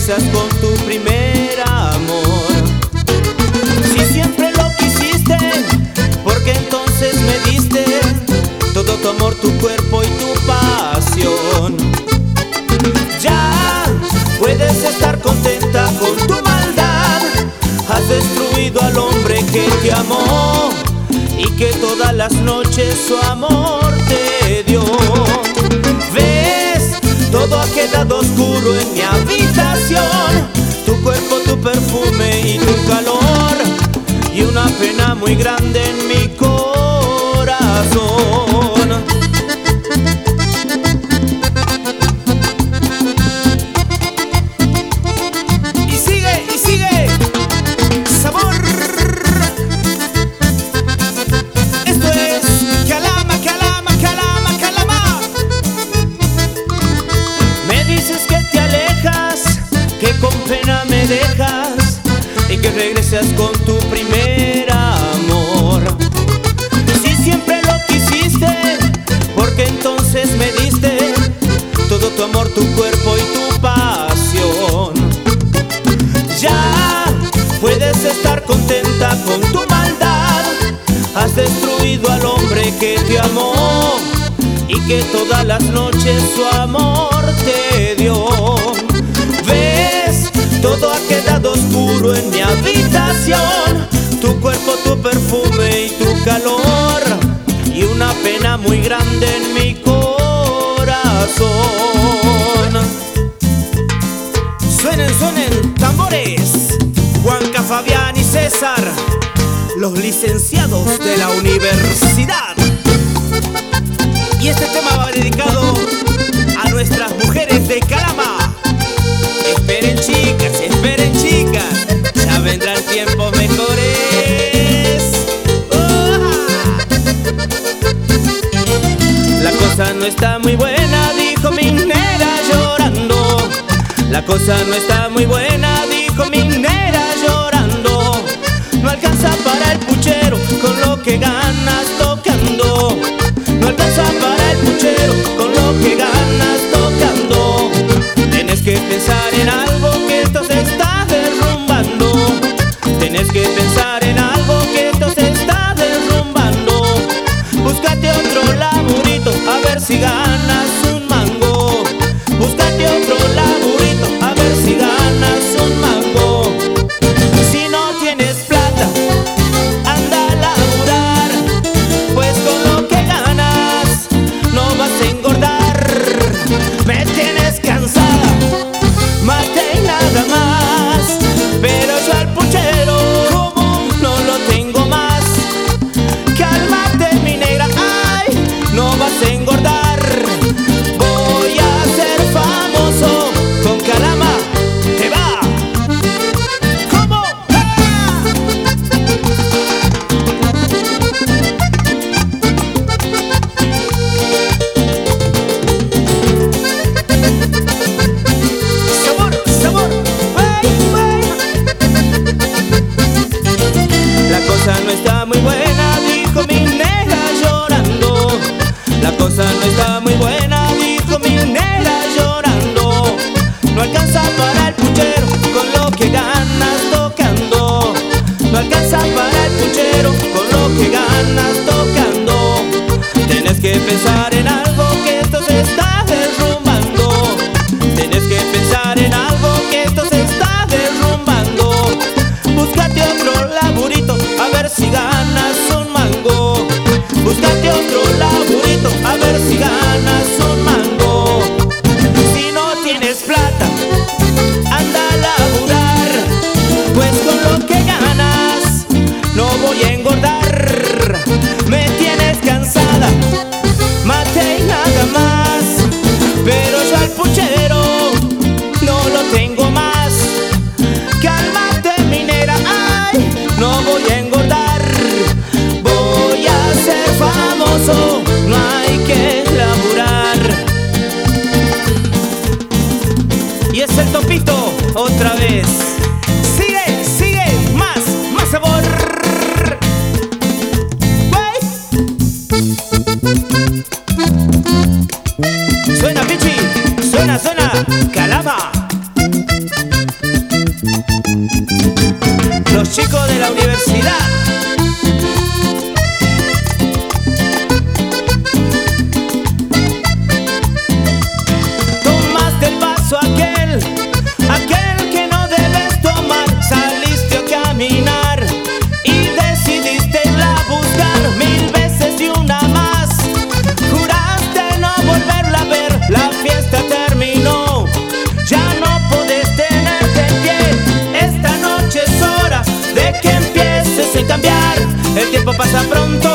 regresas con tu primer amor. Si siempre lo quisiste, porque entonces me diste todo tu amor, tu cuerpo y tu pasión. Ya puedes estar contenta con tu maldad. Has destruido al hombre que te amó y que todas las noches su amor te dio. ¿Ves? Todo ha quedado oscuro en mi habitación. Tu cuerpo, tu perfume y tu calor, y una pena muy grande en mi corazón. Y sigue, sabor. Esto es Calama, Calama, Calama, Calama. Me dices que te alejas, que con pena me dejas y que regresas con tu primer amor. Si siempre lo quisiste, porque entonces me diste todo tu amor, tu cuerpo y tu pasión. Ya puedes estar contenta con tu maldad. Has destruido al hombre que te amó y que todas las noches su amor te dio. ¿Ves? Todo ha quedado oscuro en mi habitación. Tu cuerpo, tu perfume y tu calor, y una pena muy grande en mi corazón. Suenen tambores. Juanca, Fabián y César, los licenciados de la universidad. Y este tema va dedicado a nuestras mujeres de Calama. Esperen chicas, ya vendrán tiempos mejores. La cosa no está muy buena, dijo mi negra llorando. La cosa no está muy buena, dijo mi negra llorando. No alcanza para el puchero con lo que ganas tocando. No alcanza para el puchero con lo que ganas tocando. Tienes que pensar en algo, que esto se está derrumbando. Tienes que pensar en algo, que esto se está derrumbando. Búscate otro laburito, a ver si ganas un mango. Búscate otro laburito, a ver si ganas un mango. Si no tienes plata, anda a laburar, pues con lo que ganas no vas a engordar. Me tienes cansada, mate y nada más, pero yo al puchero no lo tengo más. Cálmate mi negra, ay, no vas a engordar. Voy a ser famoso con Calama, te va. ¿Cómo? Sabor, wey. La cosa no está muy buena, dijo mi negra llorando. La cosa no está muy buena, dijo mi negra llorando. No alcanza para el puchero con lo que ganas tocando. No alcanza para el puchero con lo que ganas tocando. Tienes que pensar en algo, que esto se está derrumbando. Tienes que pensar en algo, que esto se está derrumbando. Búscate otro laburito, a ver si ganas un mango. Búscate otro laburito, a ver si ganas pronto.